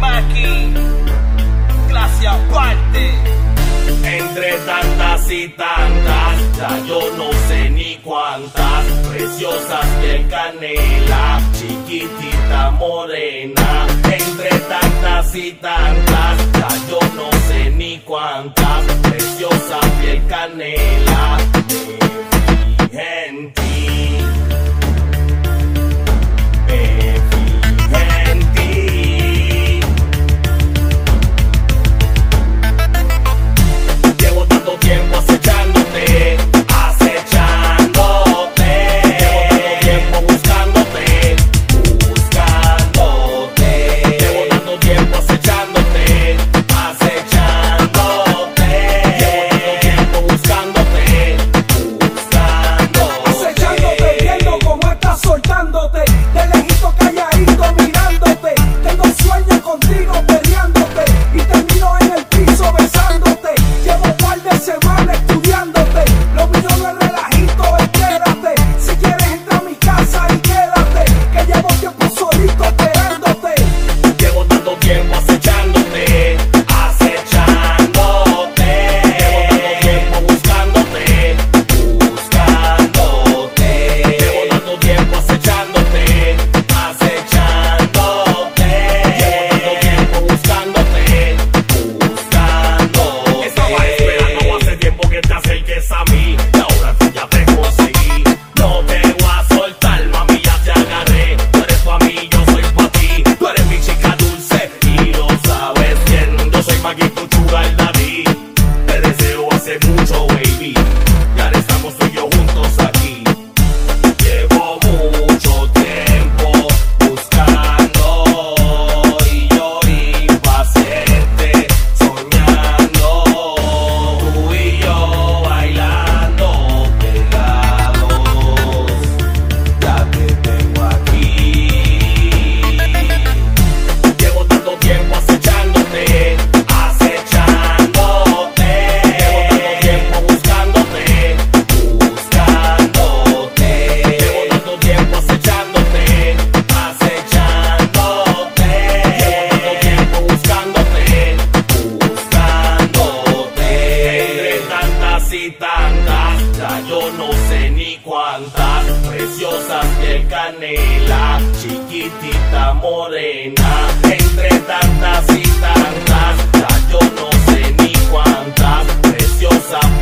Maki, clase aparte. Entre tantas y tantas, ya yo no sé ni cuántas, preciosas piel canela, chiquitita morena. Entre tantas y tantas, ya yo no sé ni cuántas, preciosa piel canela, me fijé en ti. Me fijé en ti. Llevo tanto tiempo acechándote, acechándote. Llevo tanto tiempo buscándote, buscándote. Llevo tanto tiempo acechándote, acechándote. Llevo tanto tiempo buscándote, buscándote. Acechándote, viendo cómo estás soltándote, de lejito calladito mirándote. Tengo sueños contigo peleándote y termino en el piso besándote. Llevo un par de semanas estudiándote, lo mío no es relajito, espérate. Si quieres entra a mi casa y quédate, que llevo tiempo solito esperándote. Llevo tanto tiempo acechándote, acechándote. Llevo tanto tiempo buscándote, buscándote. Llevo tanto tiempo acechándote, acechándote. Llevo tanto tiempo buscándote, buscándote. Estaba esperando hace tiempo que te acerques a mí y ahora tú ya te conseguí. No te voy a soltar, mami, ya te agarré. Tú eres pa' mí, yo soy pa' ti. Tú eres mi chica dulce y lo sabes bien. Yo soy Maki, tu sugar daddy. Te deseo hace mucho, baby. Y ahora estamos tú y yo juntos aquí. Llevo mucho tiempo buscando y yo impaciente soñando. Tú y yo bailando pegados. Ya te tengo aquí. Llevo tanto tiempo acechándote, acechándote. Llevo tanto tiempo buscándote, buscándote. Llevo tanto tiempo acechándote, acechándote. Llevo tanto tiempo buscándote, buscándote. Entre tantas y tantas, ya yo no sé ni cuántas, preciosas piel canela, chiquitita morena. Entre tantas y tantas, ya yo no sé ni cuántas, preciosa